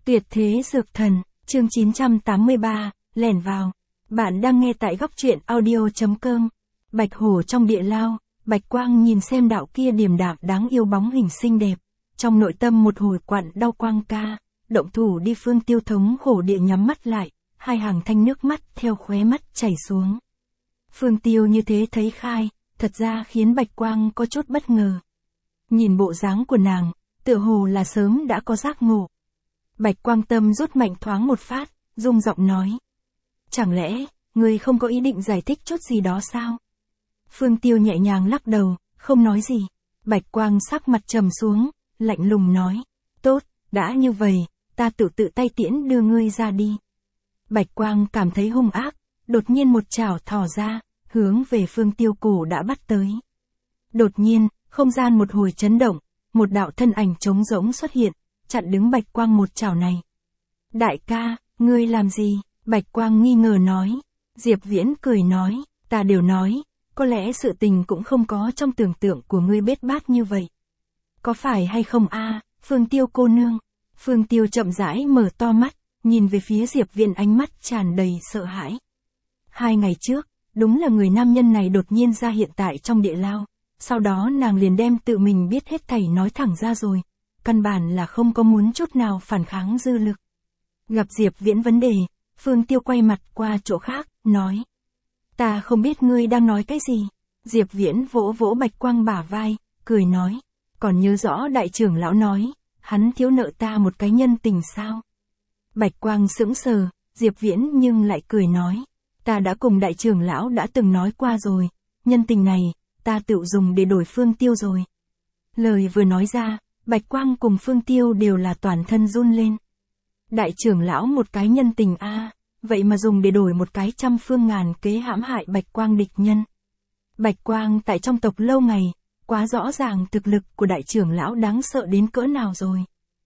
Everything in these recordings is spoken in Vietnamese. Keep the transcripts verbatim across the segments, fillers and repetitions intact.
Tuyệt thế dược thần, chương chín trăm tám mươi ba, lẻn vào. Bạn đang nghe tại góc truyện audio.com. Bạch hổ trong địa lao, Bạch Quang nhìn xem đạo kia điềm đạm đáng yêu bóng hình xinh đẹp. Trong nội tâm một hồi quặn đau Quang ca, động thủ đi. Phương Tiêu thống khổ địa nhắm mắt lại, hai hàng thanh nước mắt theo khóe mắt chảy xuống. Phương Tiêu như thế thấy khai, thật ra khiến Bạch Quang có chút bất ngờ. Nhìn bộ dáng của nàng, tựa hồ là sớm đã có giác ngộ. Bạch Quang tâm rút mạnh thoáng một phát, rung giọng nói. Chẳng lẽ, ngươi không có ý định giải thích chút gì đó sao? Phương Tiêu nhẹ nhàng lắc đầu, không nói gì. Bạch Quang sắc mặt trầm xuống, lạnh lùng nói. Tốt, đã như vậy, ta tự tự tay tiễn đưa ngươi ra đi. Bạch Quang cảm thấy hung ác, đột nhiên một chảo thò ra, hướng về Phương Tiêu cổ đã bắt tới. Đột nhiên, không gian một hồi chấn động, một đạo thân ảnh trống rỗng xuất hiện, chặn đứng Bạch Quang một chảo này. Đại ca, ngươi làm gì? Bạch Quang nghi ngờ nói. Diệp Viễn cười nói, ta đều nói, có lẽ sự tình cũng không có trong tưởng tượng của ngươi bết bát như vậy. Có phải hay không a, Phương Tiêu cô nương? Phương Tiêu chậm rãi mở to mắt, nhìn về phía Diệp Viễn ánh mắt tràn đầy sợ hãi. Hai ngày trước, đúng là người nam nhân này đột nhiên ra hiện tại trong địa lao, sau đó nàng liền đem tự mình biết hết thảy nói thẳng ra rồi, căn bản là không có muốn chút nào phản kháng dư lực. Gặp Diệp Viễn vấn đề, Phương Tiêu quay mặt qua chỗ khác, nói. Ta không biết ngươi đang nói cái gì. Diệp Viễn vỗ vỗ Bạch Quang bả vai, cười nói. Còn nhớ rõ đại trưởng lão nói, hắn thiếu nợ ta một cái nhân tình sao? Bạch Quang sững sờ, Diệp Viễn nhưng lại cười nói. Ta đã cùng đại trưởng lão đã từng nói qua rồi, nhân tình này, ta tự dùng để đổi Phương Tiêu rồi. Lời vừa nói ra, Bạch Quang cùng Phương Tiêu đều là toàn thân run lên. Đại trưởng lão một cái nhân tình a, vậy mà dùng để đổi một cái trăm phương ngàn kế hãm hại Bạch Quang địch nhân. Bạch Quang tại trong tộc lâu ngày, quá rõ ràng thực lực của đại trưởng lão đáng sợ đến cỡ nào rồi.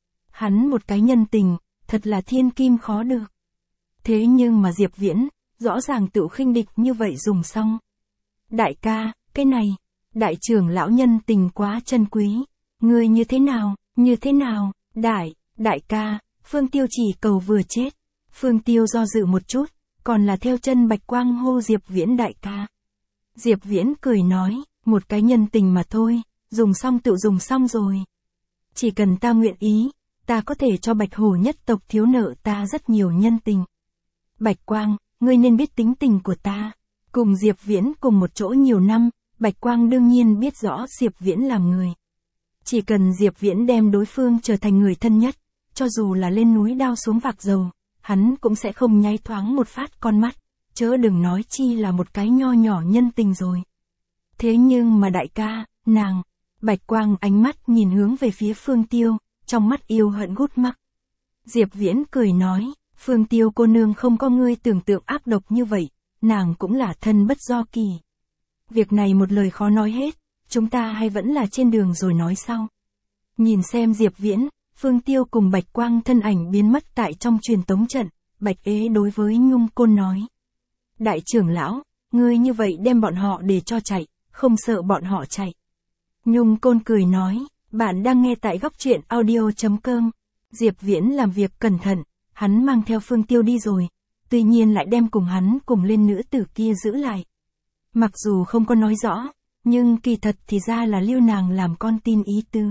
Hắn một cái nhân tình, thật là thiên kim khó được. Thế nhưng mà Diệp Viễn, rõ ràng tự khinh địch như vậy dùng xong. Đại ca, cái này, đại trưởng lão nhân tình quá chân quý. Ngươi như thế nào, như thế nào, đại, đại ca, Phương Tiêu chỉ cầu vừa chết. Phương Tiêu do dự một chút, còn là theo chân Bạch Quang hô Diệp Viễn đại ca. Diệp Viễn cười nói, một cái nhân tình mà thôi, dùng xong tự dùng xong rồi. Chỉ cần ta nguyện ý, ta có thể cho Bạch Hổ nhất tộc thiếu nợ ta rất nhiều nhân tình. Bạch Quang, ngươi nên biết tính tình của ta. Cùng Diệp Viễn cùng một chỗ nhiều năm, Bạch Quang đương nhiên biết rõ Diệp Viễn làm người. Chỉ cần Diệp Viễn đem đối phương trở thành người thân nhất, cho dù là lên núi đao xuống vạc dầu, hắn cũng sẽ không nháy thoáng một phát con mắt, chớ đừng nói chi là một cái nho nhỏ nhân tình rồi. Thế nhưng mà đại ca, nàng, Bạch Quang ánh mắt nhìn hướng về phía Phương Tiêu, trong mắt yêu hận gút mắc. Diệp Viễn cười nói, Phương Tiêu cô nương không có ngươi tưởng tượng ác độc như vậy, nàng cũng là thân bất do kỳ. Việc này một lời khó nói hết, chúng ta hay vẫn là trên đường rồi nói sau. Nhìn xem Diệp Viễn, Phương Tiêu cùng Bạch Quang thân ảnh biến mất tại trong truyền tống trận, Bạch Ế đối với Nhung Côn nói. Đại trưởng lão, ngươi như vậy đem bọn họ để cho chạy, không sợ bọn họ chạy. Nhung Côn cười nói, bạn đang nghe tại góc truyện audio.com. Diệp Viễn làm việc cẩn thận, hắn mang theo Phương Tiêu đi rồi, tuy nhiên lại đem cùng hắn cùng lên nữ tử kia giữ lại. Mặc dù không có nói rõ, nhưng kỳ thật thì ra là lưu nàng làm con tin ý tứ.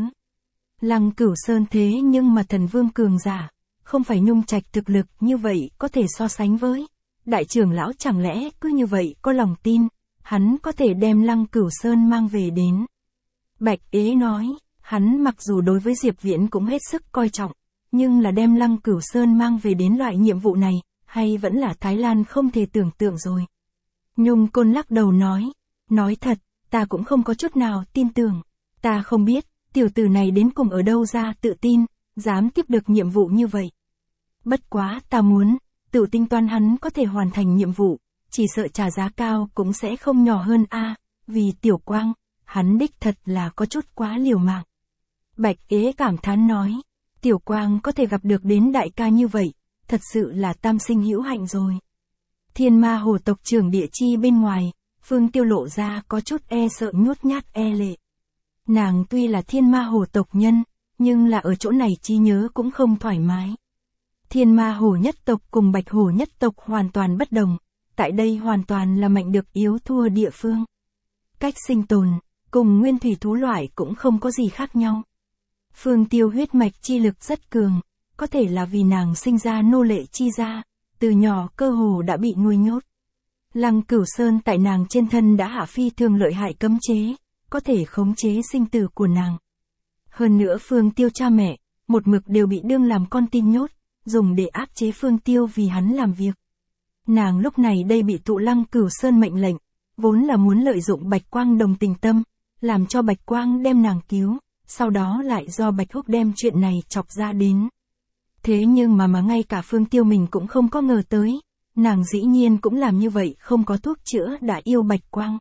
Lăng Cửu Sơn thế nhưng mà thần vương cường giả, không phải Nhung Trạch thực lực như vậy có thể so sánh với. Đại trưởng lão chẳng lẽ cứ như vậy có lòng tin, hắn có thể đem Lăng Cửu Sơn mang về đến. Bạch Ế nói, hắn mặc dù đối với Diệp Viễn cũng hết sức coi trọng, nhưng là đem Lăng Cửu Sơn mang về đến loại nhiệm vụ này, hay vẫn là Thái Lan không thể tưởng tượng rồi. Nhung Côn lắc đầu nói, nói thật, ta cũng không có chút nào tin tưởng, ta không biết, tiểu tử này đến cùng ở đâu ra tự tin, dám tiếp được nhiệm vụ như vậy. Bất quá ta muốn, tự tính toán hắn có thể hoàn thành nhiệm vụ, chỉ sợ trả giá cao cũng sẽ không nhỏ hơn a, vì Tiểu Quang, hắn đích thật là có chút quá liều mạng. Bạch Ế cảm thán nói, Tiểu Quang có thể gặp được đến đại ca như vậy, thật sự là tam sinh hữu hạnh rồi. Thiên Ma Hồ tộc trưởng địa chi bên ngoài, Phương Tiêu lộ ra có chút e sợ nhút nhát e lệ. Nàng tuy là Thiên Ma Hồ tộc nhân, nhưng là ở chỗ này trí nhớ cũng không thoải mái. Thiên Ma Hổ nhất tộc cùng Bạch Hổ nhất tộc hoàn toàn bất đồng, tại đây hoàn toàn là mạnh được yếu thua địa phương. Cách sinh tồn, cùng nguyên thủy thú loại cũng không có gì khác nhau. Phương Tiêu huyết mạch chi lực rất cường, có thể là vì nàng sinh ra nô lệ chi gia, từ nhỏ cơ hồ đã bị nuôi nhốt. Lăng Cửu Sơn tại nàng trên thân đã hạ phi thường lợi hại cấm chế, có thể khống chế sinh tử của nàng. Hơn nữa Phương Tiêu cha mẹ, một mực đều bị đương làm con tin nhốt, dùng để áp chế Phương Tiêu vì hắn làm việc. Nàng lúc này đây bị tụ Lăng Cửu Sơn mệnh lệnh, vốn là muốn lợi dụng Bạch Quang đồng tình tâm, làm cho Bạch Quang đem nàng cứu, sau đó lại do Bạch Húc đem chuyện này chọc ra đến. Thế nhưng mà mà ngay cả Phương Tiêu mình cũng không có ngờ tới, nàng dĩ nhiên cũng làm như vậy không có thuốc chữa đã yêu Bạch Quang.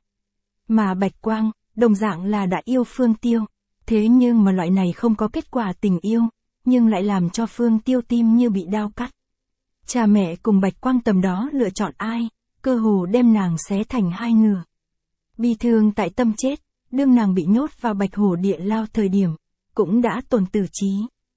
Mà Bạch Quang, đồng dạng là đã yêu Phương Tiêu, thế nhưng mà loại này không có kết quả tình yêu, nhưng lại làm cho Phương Tiêu tim như bị đao cắt. Cha mẹ cùng Bạch Quang tầm đó lựa chọn ai, cơ hồ đem nàng xé thành hai nửa. Bi thương tại tâm chết, đương nàng bị nhốt vào Bạch Hổ địa lao thời điểm, cũng đã tổn tử trí.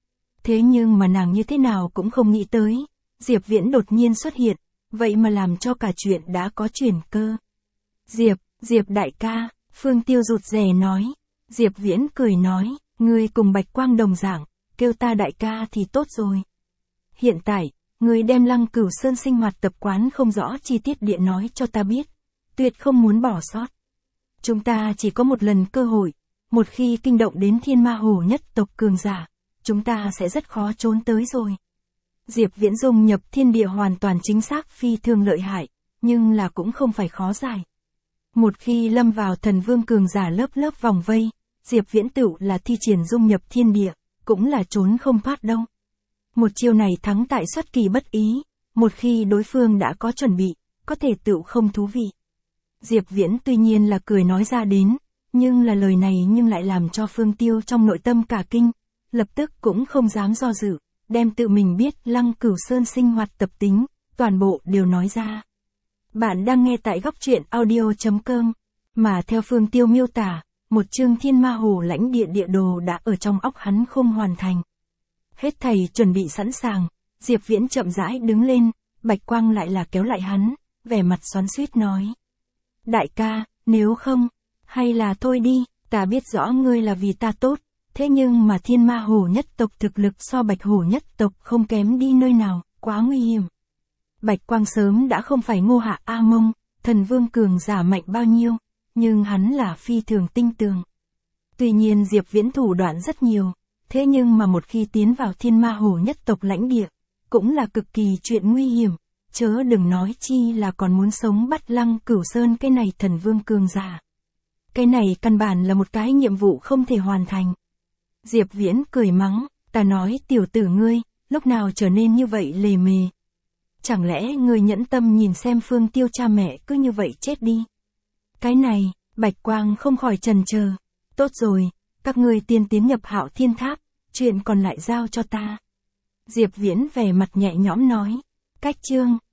Thế nhưng mà nàng như thế nào cũng không nghĩ tới, Diệp Viễn đột nhiên xuất hiện, vậy mà làm cho cả chuyện đã có chuyển cơ. Diệp, Diệp đại ca, Phương Tiêu rụt rè nói. Diệp Viễn cười nói, ngươi cùng Bạch Quang đồng dạng, kêu ta đại ca thì tốt rồi. Hiện tại, ngươi đem Lăng Cửu Sơn sinh hoạt tập quán không rõ chi tiết địa nói cho ta biết, tuyệt không muốn bỏ sót. Chúng ta chỉ có một lần cơ hội, một khi kinh động đến Thiên Ma Hổ nhất tộc cường giả, chúng ta sẽ rất khó trốn tới rồi. Diệp Viễn dung nhập thiên địa hoàn toàn chính xác phi thường lợi hại, nhưng là cũng không phải khó giải. Một khi lâm vào thần vương cường giả lớp lớp vòng vây, Diệp Viễn tựu là thi triển dung nhập thiên địa, cũng là trốn không thoát đâu. Một chiêu này thắng tại xuất kỳ bất ý, một khi đối phương đã có chuẩn bị, có thể tựu không thú vị. Diệp Viễn tuy nhiên là cười nói ra đến, nhưng là lời này nhưng lại làm cho Phương Tiêu trong nội tâm cả kinh, lập tức cũng không dám do dự, đem tự mình biết Lăng Cửu Sơn sinh hoạt tập tính, toàn bộ đều nói ra. Bạn đang nghe tại góc truyện audio chấm com, mà theo Phương Tiêu miêu tả, một chương Thiên Ma Hổ lãnh địa địa đồ đã ở trong óc hắn không hoàn thành. Hết thầy chuẩn bị sẵn sàng, Diệp Viễn chậm rãi đứng lên, Bạch Quang lại là kéo lại hắn, vẻ mặt xoắn xuýt nói. Đại ca, nếu không, hay là thôi đi, ta biết rõ ngươi là vì ta tốt, thế nhưng mà Thiên Ma Hổ nhất tộc thực lực so Bạch Hổ nhất tộc không kém đi nơi nào, quá nguy hiểm. Bạch Quang sớm đã không phải Ngô Hạ A Mông, thần vương cường giả mạnh bao nhiêu, nhưng hắn là phi thường tinh tường. Tuy nhiên Diệp Viễn thủ đoạn rất nhiều, thế nhưng mà một khi tiến vào Thiên Ma Hổ nhất tộc lãnh địa, cũng là cực kỳ chuyện nguy hiểm, chớ đừng nói chi là còn muốn sống bắt Lăng Cửu Sơn cái này thần vương cường giả. Cái này căn bản là một cái nhiệm vụ không thể hoàn thành. Diệp Viễn cười mắng, ta nói tiểu tử ngươi, lúc nào trở nên như vậy lề mề. Chẳng lẽ ngươi nhẫn tâm nhìn xem Phương Tiêu cha mẹ cứ như vậy chết đi. Cái này, Bạch Quang không khỏi chần chờ. Tốt rồi, các ngươi tiên tiến nhập Hạo Thiên Tháp, chuyện còn lại giao cho ta. Diệp Viễn vẻ mặt nhẹ nhõm nói. Cách chương